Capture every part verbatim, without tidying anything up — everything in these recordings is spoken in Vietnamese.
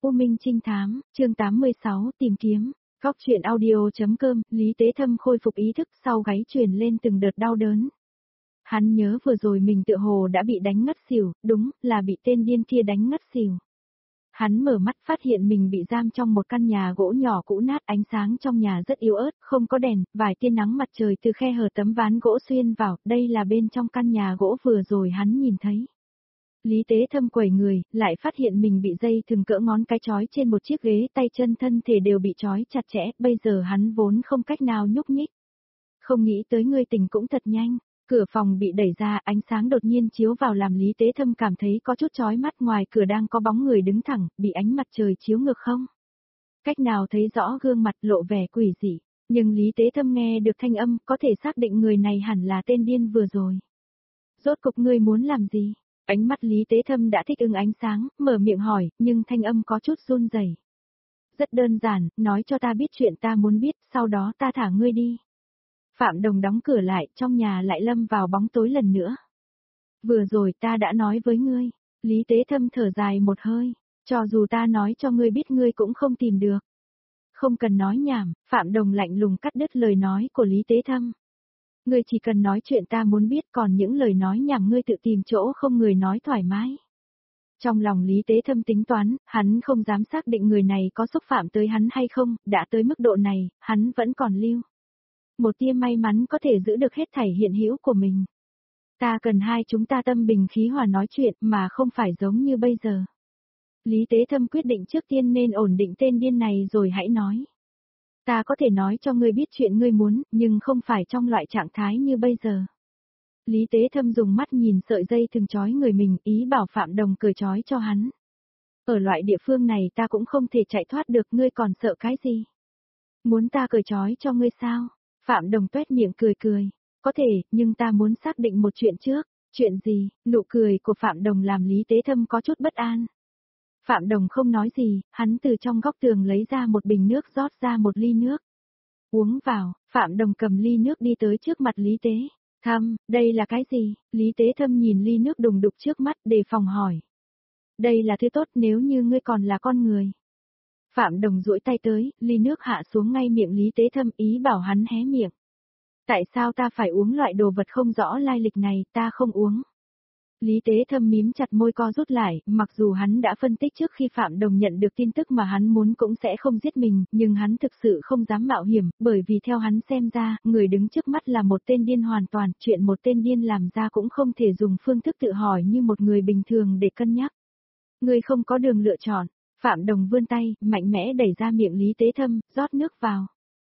U Minh Trinh Thám, chương tám mươi sáu, tìm kiếm. Góc truyện audio.com, Lý Tế Thâm khôi phục ý thức sau gáy truyền lên từng đợt đau đớn. Hắn nhớ vừa rồi mình tựa hồ đã bị đánh ngất xỉu, đúng, là bị tên điên kia đánh ngất xỉu. Hắn mở mắt phát hiện mình bị giam trong một căn nhà gỗ nhỏ cũ nát, ánh sáng trong nhà rất yếu ớt, không có đèn, vài tia nắng mặt trời từ khe hở tấm ván gỗ xuyên vào, đây là bên trong căn nhà gỗ vừa rồi hắn nhìn thấy. Lý Tế Thâm quẩy người, lại phát hiện mình bị dây thừng cỡ ngón cái trói trên một chiếc ghế, tay chân thân thể đều bị trói chặt chẽ, bây giờ hắn vốn không cách nào nhúc nhích. Không nghĩ tới ngươi tỉnh cũng thật nhanh, cửa phòng bị đẩy ra, ánh sáng đột nhiên chiếu vào làm Lý Tế Thâm cảm thấy có chút chói mắt, ngoài cửa đang có bóng người đứng thẳng, bị ánh mặt trời chiếu ngược không. Cách nào thấy rõ gương mặt lộ vẻ quỷ dị, nhưng Lý Tế Thâm nghe được thanh âm, có thể xác định người này hẳn là tên điên vừa rồi. Rốt cục ngươi muốn làm gì? Ánh mắt Lý Tế Thâm đã thích ứng ánh sáng, mở miệng hỏi, nhưng thanh âm có chút run rẩy. Rất đơn giản, nói cho ta biết chuyện ta muốn biết, sau đó ta thả ngươi đi. Phạm Đồng đóng cửa lại, trong nhà lại lâm vào bóng tối lần nữa. Vừa rồi ta đã nói với ngươi, Lý Tế Thâm thở dài một hơi, cho dù ta nói cho ngươi biết ngươi cũng không tìm được. Không cần nói nhảm, Phạm Đồng lạnh lùng cắt đứt lời nói của Lý Tế Thâm. Ngươi chỉ cần nói chuyện ta muốn biết, còn những lời nói nhảm ngươi tự tìm chỗ không người nói thoải mái. Trong lòng Lý Tế Thâm tính toán, hắn không dám xác định người này có xúc phạm tới hắn hay không, đã tới mức độ này, hắn vẫn còn lưu. Một tia may mắn có thể giữ được hết thảy hiện hữu của mình. Ta cần hai chúng ta tâm bình khí hòa nói chuyện mà không phải giống như bây giờ. Lý Tế Thâm quyết định trước tiên nên ổn định tên điên này rồi hãy nói. Ta có thể nói cho ngươi biết chuyện ngươi muốn, nhưng không phải trong loại trạng thái như bây giờ. Lý Tế Thâm dùng mắt nhìn sợi dây thừng trói người mình, ý bảo Phạm Đồng cởi trói cho hắn. Ở loại địa phương này ta cũng không thể chạy thoát được, ngươi còn sợ cái gì? Muốn ta cởi trói cho ngươi sao? Phạm Đồng tuét miệng cười cười. Có thể, nhưng ta muốn xác định một chuyện trước. Chuyện gì? Nụ cười của Phạm Đồng làm Lý Tế Thâm có chút bất an. Phạm Đồng không nói gì, hắn từ trong góc tường lấy ra một bình nước, rót ra một ly nước. Uống vào, Phạm Đồng cầm ly nước đi tới trước mặt Lý Tế Thâm, đây là cái gì? Lý Tế Thâm nhìn ly nước đùng đục trước mắt, đề phòng hỏi. Đây là thứ tốt nếu như ngươi còn là con người. Phạm Đồng duỗi tay tới, ly nước hạ xuống ngay miệng Lý Tế Thâm, ý bảo hắn hé miệng. Tại sao ta phải uống loại đồ vật không rõ lai lịch này, ta không uống. Lý Tế Thâm mím chặt môi co rút lại, mặc dù hắn đã phân tích trước khi Phạm Đồng nhận được tin tức mà hắn muốn cũng sẽ không giết mình, nhưng hắn thực sự không dám mạo hiểm, bởi vì theo hắn xem ra, người đứng trước mắt là một tên điên hoàn toàn, chuyện một tên điên làm ra cũng không thể dùng phương thức tự hỏi như một người bình thường để cân nhắc. Người không có đường lựa chọn, Phạm Đồng vươn tay, mạnh mẽ đẩy ra miệng Lý Tế Thâm, rót nước vào.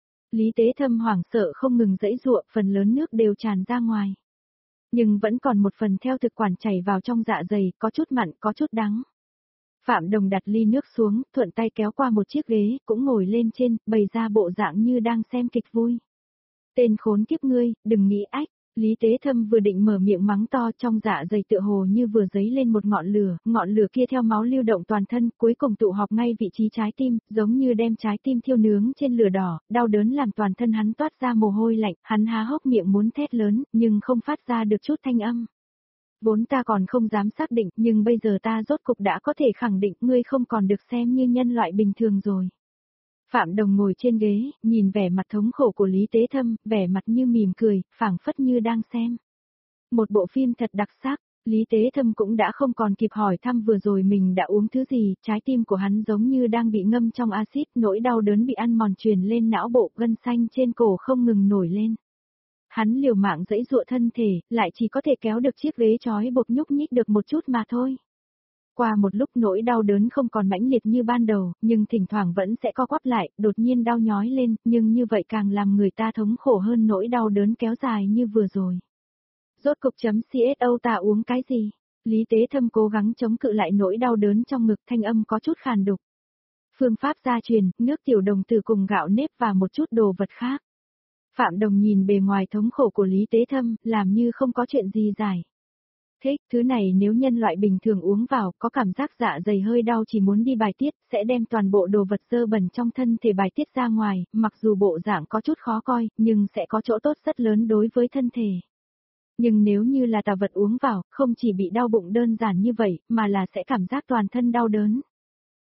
Lý Tế Thâm hoảng sợ không ngừng giãy giụa, phần lớn nước đều tràn ra ngoài. Nhưng vẫn còn một phần theo thực quản chảy vào trong dạ dày, có chút mặn, có chút đắng. Phạm Đồng đặt ly nước xuống, thuận tay kéo qua một chiếc ghế, cũng ngồi lên trên, bày ra bộ dạng như đang xem kịch vui. Tên khốn kiếp ngươi, đừng nghĩ ách. Lý Tế Thâm vừa định mở miệng mắng to, trong dạ dày tựa hồ như vừa dấy lên một ngọn lửa, ngọn lửa kia theo máu lưu động toàn thân, cuối cùng tụ họp ngay vị trí trái tim, giống như đem trái tim thiêu nướng trên lửa đỏ, đau đớn làm toàn thân hắn toát ra mồ hôi lạnh, hắn há hốc miệng muốn thét lớn, nhưng không phát ra được chút thanh âm. Vốn ta còn không dám xác định, nhưng bây giờ ta rốt cục đã có thể khẳng định ngươi không còn được xem như nhân loại bình thường rồi. Phạm Đồng ngồi trên ghế, nhìn vẻ mặt thống khổ của Lý Tế Thâm, vẻ mặt như mỉm cười, phảng phất như đang xem một bộ phim thật đặc sắc. Lý Tế Thâm cũng đã không còn kịp hỏi thăm vừa rồi mình đã uống thứ gì, trái tim của hắn giống như đang bị ngâm trong axit, nỗi đau đớn bị ăn mòn truyền lên não bộ, gân xanh trên cổ không ngừng nổi lên. Hắn liều mạng giãy giụa thân thể, lại chỉ có thể kéo được chiếc ghế trói buộc nhúc nhích được một chút mà thôi. Qua một lúc nỗi đau đớn không còn mãnh liệt như ban đầu, nhưng thỉnh thoảng vẫn sẽ co quắp lại, đột nhiên đau nhói lên, nhưng như vậy càng làm người ta thống khổ hơn nỗi đau đớn kéo dài như vừa rồi. Rốt cục chấm xô ta uống cái gì? Lý Tế Thâm cố gắng chống cự lại nỗi đau đớn trong ngực, thanh âm có chút khàn đục. Phương pháp gia truyền, nước tiểu đồng tử cùng gạo nếp và một chút đồ vật khác. Phạm Đồng nhìn bề ngoài thống khổ của Lý Tế Thâm, làm như không có chuyện gì giải. Thế, thứ này nếu nhân loại bình thường uống vào, có cảm giác dạ dày hơi đau chỉ muốn đi bài tiết, sẽ đem toàn bộ đồ vật dơ bẩn trong thân thể bài tiết ra ngoài, mặc dù bộ dạng có chút khó coi, nhưng sẽ có chỗ tốt rất lớn đối với thân thể. Nhưng nếu như là tà vật uống vào, không chỉ bị đau bụng đơn giản như vậy, mà là sẽ cảm giác toàn thân đau đớn.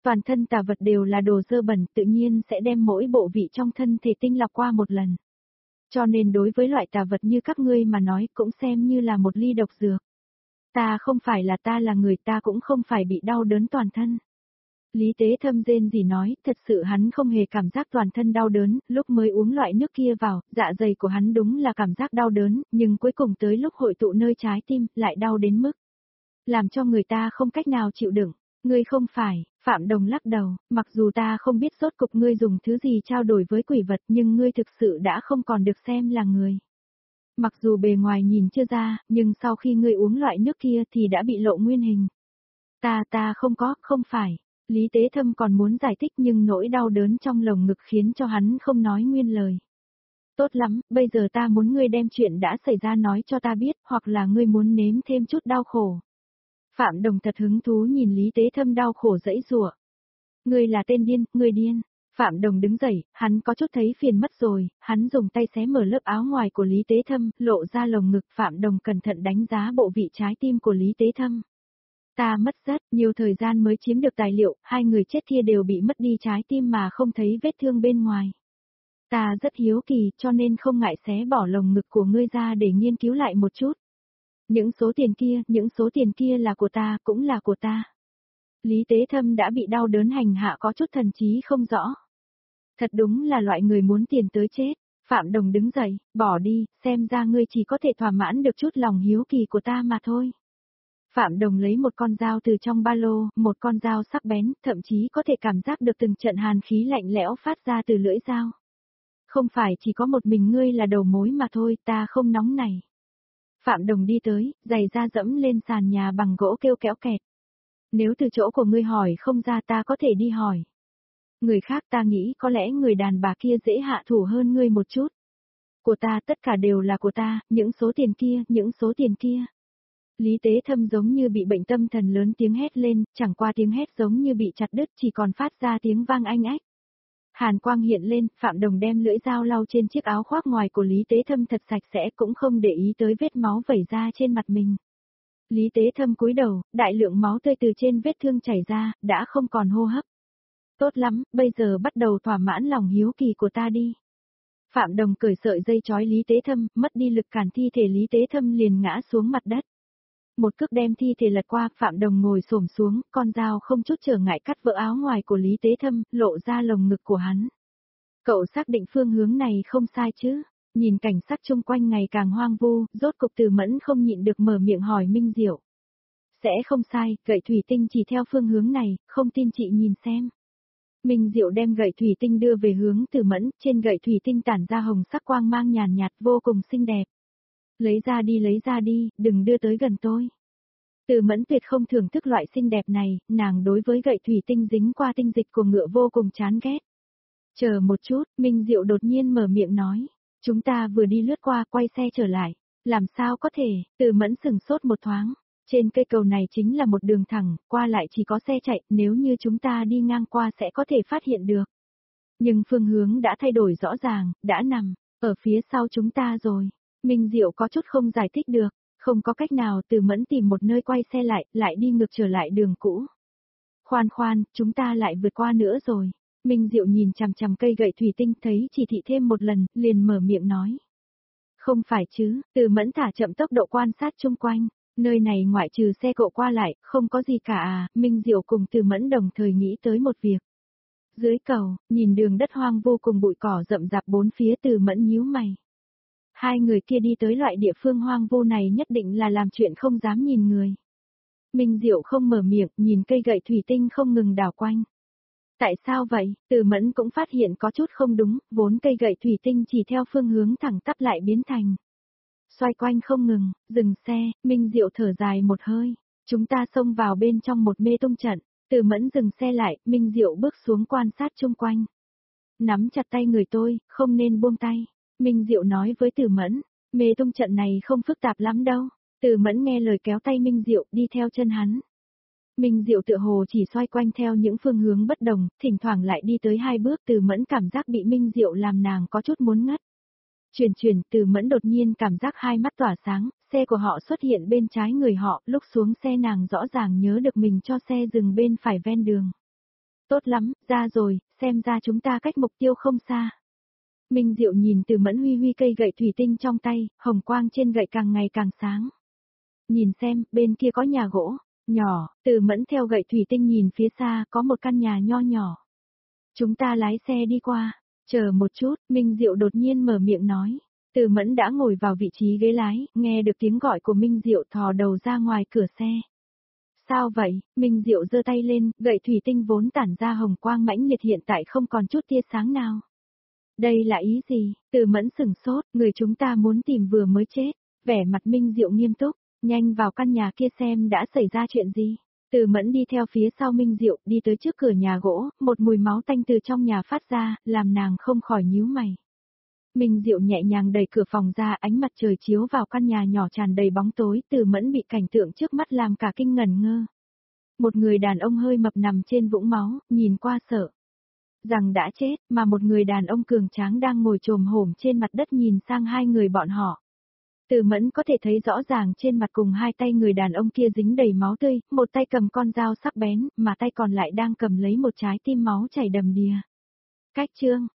Toàn thân tà vật đều là đồ dơ bẩn, tự nhiên sẽ đem mỗi bộ vị trong thân thể tinh lọc qua một lần. Cho nên đối với loại tà vật như các ngươi mà nói cũng xem như là một ly độc dược. Ta không phải là ta là người, ta cũng không phải bị đau đớn toàn thân. Lý Tế Thâm rên gì nói, thật sự hắn không hề cảm giác toàn thân đau đớn, lúc mới uống loại nước kia vào, dạ dày của hắn đúng là cảm giác đau đớn, nhưng cuối cùng tới lúc hội tụ nơi trái tim, lại đau đến mức làm cho người ta không cách nào chịu đựng. Ngươi không phải, Phạm Đồng lắc đầu, mặc dù ta không biết rốt cục ngươi dùng thứ gì trao đổi với quỷ vật, nhưng ngươi thực sự đã không còn được xem là người. Mặc dù bề ngoài nhìn chưa ra, nhưng sau khi ngươi uống loại nước kia thì đã bị lộ nguyên hình. Ta ta không có, không phải. Lý Tế Thâm còn muốn giải thích nhưng nỗi đau đớn trong lồng ngực khiến cho hắn không nói nguyên lời. Tốt lắm, bây giờ ta muốn ngươi đem chuyện đã xảy ra nói cho ta biết, hoặc là ngươi muốn nếm thêm chút đau khổ. Phạm Đồng thật hứng thú nhìn Lý Tế Thâm đau khổ dãy rủa. Ngươi là tên điên, ngươi điên. Phạm Đồng đứng dậy, hắn có chút thấy phiền mất rồi, hắn dùng tay xé mở lớp áo ngoài của Lý Tế Thâm, lộ ra lồng ngực. Phạm Đồng cẩn thận đánh giá bộ vị trái tim của Lý Tế Thâm. Ta mất rất nhiều thời gian mới chiếm được tài liệu, hai người chết kia đều bị mất đi trái tim mà không thấy vết thương bên ngoài. Ta rất hiếu kỳ cho nên không ngại xé bỏ lồng ngực của ngươi ra để nghiên cứu lại một chút. Những số tiền kia, những số tiền kia là của ta, cũng là của ta. Lý Tế Thâm đã bị đau đớn hành hạ có chút thần trí không rõ. Thật đúng là loại người muốn tiền tới chết. Phạm Đồng đứng dậy, bỏ đi, xem ra ngươi chỉ có thể thỏa mãn được chút lòng hiếu kỳ của ta mà thôi. Phạm Đồng lấy một con dao từ trong ba lô, một con dao sắc bén, thậm chí có thể cảm giác được từng trận hàn khí lạnh lẽo phát ra từ lưỡi dao. Không phải chỉ có một mình ngươi là đầu mối mà thôi, ta không nóng này. Phạm Đồng đi tới, giày da dẫm lên sàn nhà bằng gỗ kêu kéo kẹt. Nếu từ chỗ của ngươi hỏi không ra ta có thể đi hỏi. Người khác ta nghĩ có lẽ người đàn bà kia dễ hạ thủ hơn ngươi một chút. Của ta tất cả đều là của ta, những số tiền kia, những số tiền kia. Lý Tế Thâm giống như bị bệnh tâm thần lớn tiếng hét lên, chẳng qua tiếng hét giống như bị chặt đứt chỉ còn phát ra tiếng vang anh ách. Hàn quang hiện lên, Phạm Đồng đem lưỡi dao lau trên chiếc áo khoác ngoài của Lý Tế Thâm thật sạch sẽ cũng không để ý tới vết máu vẩy ra trên mặt mình. Lý Tế Thâm cúi đầu, đại lượng máu tươi từ trên vết thương chảy ra, đã không còn hô hấp. Tốt lắm, bây giờ bắt đầu thỏa mãn lòng hiếu kỳ của ta đi. Phạm Đồng cởi sợi dây trói Lý Tế Thâm, mất đi lực cản thi thể Lý Tế Thâm liền ngã xuống mặt đất. Một cước đem thi thể lật qua, Phạm Đồng ngồi xổm xuống, con dao không chút trở ngại cắt vỡ áo ngoài của Lý Tế Thâm, lộ ra lồng ngực của hắn. Cậu xác định phương hướng này không sai chứ? Nhìn cảnh sắc chung quanh ngày càng hoang vu, rốt cục Từ Mẫn không nhịn được mở miệng hỏi Minh Diệu. Sẽ không sai, gậy thủy tinh chỉ theo phương hướng này, không tin chị nhìn xem. Minh Diệu đem gậy thủy tinh đưa về hướng Từ Mẫn, trên gậy thủy tinh tản ra hồng sắc quang mang nhàn nhạt vô cùng xinh đẹp. Lấy ra đi lấy ra đi, đừng đưa tới gần tôi. Từ Mẫn tuyệt không thưởng thức loại xinh đẹp này, nàng đối với gậy thủy tinh dính qua tinh dịch của ngựa vô cùng chán ghét. Chờ một chút, Minh Diệu đột nhiên mở miệng nói. Chúng ta vừa đi lướt qua, quay xe trở lại. Làm sao có thể, Từ Mẫn sừng sốt một thoáng. Trên cây cầu này chính là một đường thẳng, qua lại chỉ có xe chạy, nếu như chúng ta đi ngang qua sẽ có thể phát hiện được. Nhưng phương hướng đã thay đổi rõ ràng, đã nằm ở phía sau chúng ta rồi. Minh Diệu có chút không giải thích được, không có cách nào. Từ Mẫn tìm một nơi quay xe lại, lại đi ngược trở lại đường cũ. Khoan khoan, chúng ta lại vượt qua nữa rồi. Minh Diệu nhìn chằm chằm cây gậy thủy tinh thấy chỉ thị thêm một lần, liền mở miệng nói. Không phải chứ, Từ Mẫn thả chậm tốc độ quan sát chung quanh, nơi này ngoại trừ xe cộ qua lại, không có gì cả à. Minh Diệu cùng Từ Mẫn đồng thời nghĩ tới một việc. Dưới cầu, nhìn đường đất hoang vô cùng bụi cỏ rậm rạp bốn phía, Từ Mẫn nhíu mày. Hai người kia đi tới loại địa phương hoang vô này nhất định là làm chuyện không dám nhìn người. Minh Diệu không mở miệng, nhìn cây gậy thủy tinh không ngừng đảo quanh. Tại sao vậy? Từ Mẫn cũng phát hiện có chút không đúng, vốn cây gậy thủy tinh chỉ theo phương hướng thẳng tắp lại biến thành xoay quanh không ngừng. Dừng xe, Minh Diệu thở dài một hơi. Chúng ta xông vào bên trong một mê tung trận. Từ Mẫn dừng xe lại, Minh Diệu bước xuống quan sát chung quanh. Nắm chặt tay người tôi, không nên buông tay. Minh Diệu nói với Từ Mẫn, mê tung trận này không phức tạp lắm đâu. Từ Mẫn nghe lời kéo tay Minh Diệu đi theo chân hắn. Minh Diệu tựa hồ chỉ xoay quanh theo những phương hướng bất đồng, thỉnh thoảng lại đi tới hai bước. Từ Mẫn cảm giác bị Minh Diệu làm nàng có chút muốn ngất. Chuyển chuyển, Từ Mẫn đột nhiên cảm giác hai mắt tỏa sáng, xe của họ xuất hiện bên trái người họ, lúc xuống xe nàng rõ ràng nhớ được mình cho xe dừng bên phải ven đường. Tốt lắm, ra rồi, xem ra chúng ta cách mục tiêu không xa. Minh Diệu nhìn Từ Mẫn huy huy cây gậy thủy tinh trong tay, hồng quang trên gậy càng ngày càng sáng. Nhìn xem, bên kia có nhà gỗ, nhỏ, Từ Mẫn theo gậy thủy tinh nhìn phía xa, có một căn nhà nho nhỏ. Chúng ta lái xe đi qua, chờ một chút, Minh Diệu đột nhiên mở miệng nói. Từ Mẫn đã ngồi vào vị trí ghế lái, nghe được tiếng gọi của Minh Diệu thò đầu ra ngoài cửa xe. Sao vậy? Minh Diệu giơ tay lên, gậy thủy tinh vốn tản ra hồng quang mãnh liệt hiện tại không còn chút tia sáng nào. Đây là ý gì? Từ Mẫn sửng sốt, người chúng ta muốn tìm vừa mới chết. Vẻ mặt Minh Diệu nghiêm túc, nhanh vào căn nhà kia xem đã xảy ra chuyện gì. Từ Mẫn đi theo phía sau Minh Diệu, đi tới trước cửa nhà gỗ, một mùi máu tanh từ trong nhà phát ra, làm nàng không khỏi nhíu mày. Minh Diệu nhẹ nhàng đẩy cửa phòng ra, ánh mặt trời chiếu vào căn nhà nhỏ tràn đầy bóng tối, Từ Mẫn bị cảnh tượng trước mắt làm cả kinh ngẩn ngơ. Một người đàn ông hơi mập nằm trên vũng máu, nhìn qua sợ rằng đã chết, mà một người đàn ông cường tráng đang ngồi chồm hổm trên mặt đất nhìn sang hai người bọn họ. Từ Mẫn có thể thấy rõ ràng trên mặt cùng hai tay người đàn ông kia dính đầy máu tươi, một tay cầm con dao sắc bén, mà tay còn lại đang cầm lấy một trái tim máu chảy đầm đìa. Cách chương